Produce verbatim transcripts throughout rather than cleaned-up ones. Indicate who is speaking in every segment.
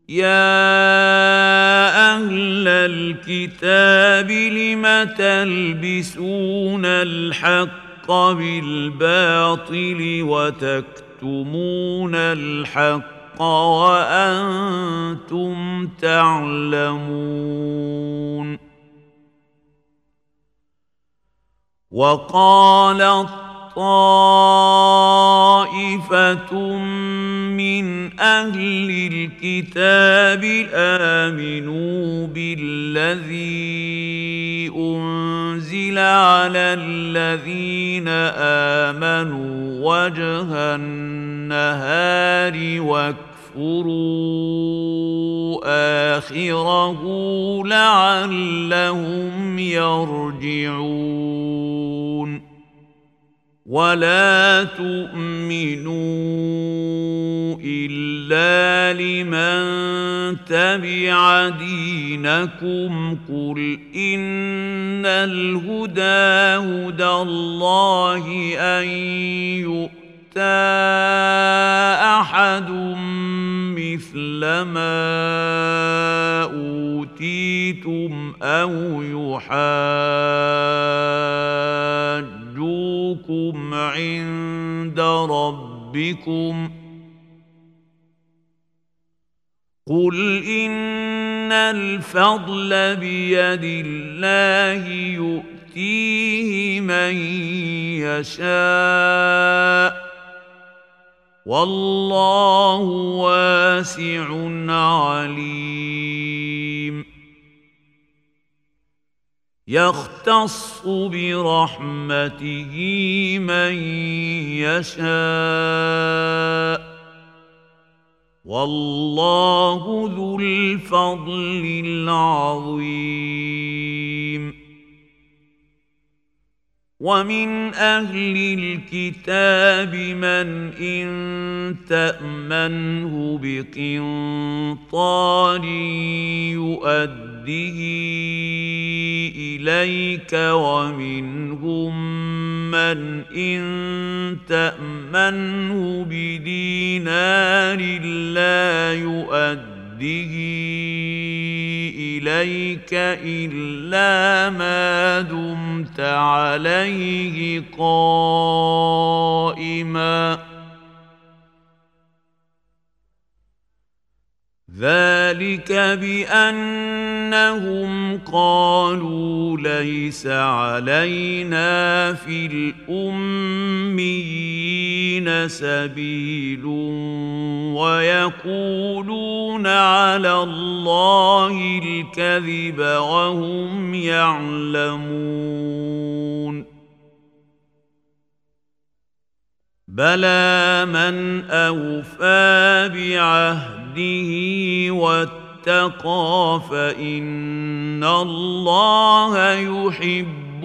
Speaker 1: يا أهل الكتاب لم تلبسون الحق بالباطل وتكتمون الحق وأنتم تعلمون. وقالت طائفة من أهل الكتاب آمنوا بالذي أنزل على الذين آمنوا وجه النهار واكفروا آخره لعلهم يرجعون. ولا تؤمنوا إلا لمن تبع دينكم قل إن الهدى هدى الله أن يؤتى أحد مثل ما أوتيتم أو يحاجوكم عند ربكم قل إن الفضل بيد الله يؤتيه من يشاء والله واسع عليم. يختص برحمته من يشاء والله ذو الفضل العظيم. ومن أهل الكتاب من إن تأمنه بقنطار يؤده إليك ومنهم من إن تأمنه بدينار لا يؤده إليك إلا ما دمت عليه قائما ذلك بأنهم قالوا ليس علينا في الأميين سبيل ويقولون على الله الكذب وهم يعلمون. بلى من أوفى بعهده واتقى فإن الله يحب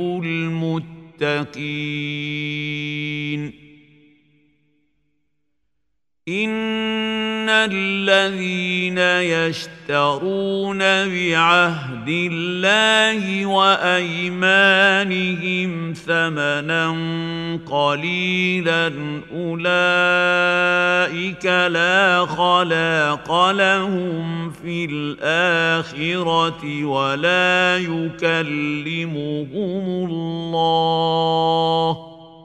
Speaker 1: المتقين. إن الذين يشترون بعهد الله وأيمانهم ثمنا قليلا أولئك لا خلاق لهم في الآخرة ولا يكلمهم الله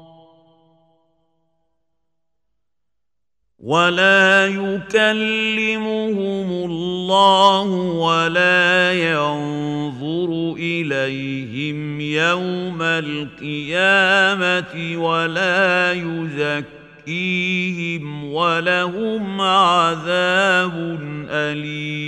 Speaker 1: ولا يكلمهم الله ولا ينظر إليهم يوم القيامة ولا يزكيهم ولهم عذاب أليم.